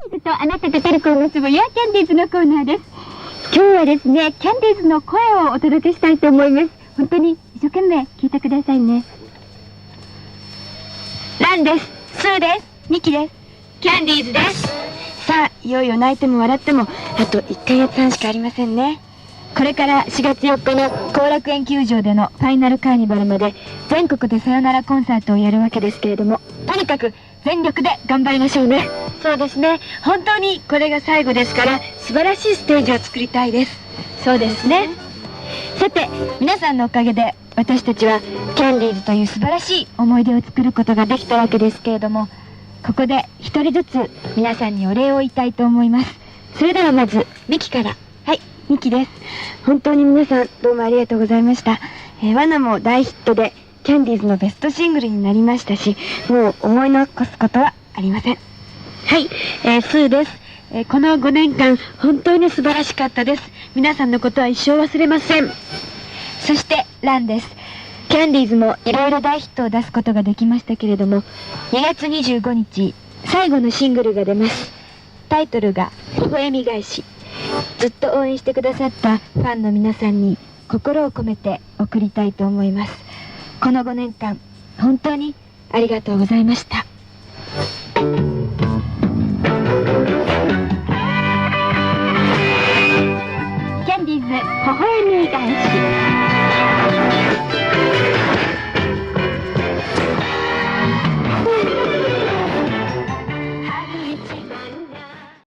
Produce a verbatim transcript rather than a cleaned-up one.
聞くとあなたが出る声のつぶやキャンディーズのコーナーです。今日はですね、キャンディーズの声をお届けしたいと思います。本当に一生懸命聞いてくださいね。ランです。スーです。ミキです。キャンディーズです。さあ、いよいよ泣いても笑ってもあといっかげつはんしかありませんね。これからしがつよっかの後楽園球場でのファイナルカーニバルまで全国でさよならコンサートをやるわけですけれども、とにかく全力で頑張りましょうね。そうですね、本当にこれが最後ですから素晴らしいステージを作りたいです。そうですね。さて、皆さんのおかげで私たちはキャンディーズという素晴らしい思い出を作ることができたわけですけれども、ここで一人ずつ皆さんにお礼を言いたいと思います。それではまずミキから。はい、ミキです。本当に皆さんどうもありがとうございました。えー、罠も大ヒットでキャンディーズのベストシングルになりましたし、もう思い残すことはありません。はい、えー、スーです。えー、このごねんかん本当に素晴らしかったです。皆さんのことは一生忘れません。そしてランです。キャンディーズもいろいろ大ヒットを出すことができましたけれども、にがつにじゅうごにち最後のシングルが出ます。タイトルが微笑み返し。ずっと応援してくださったファンの皆さんに心を込めて送りたいと思います。このごねんかん本当にありがとうございました。キャンディーズ微笑み返し。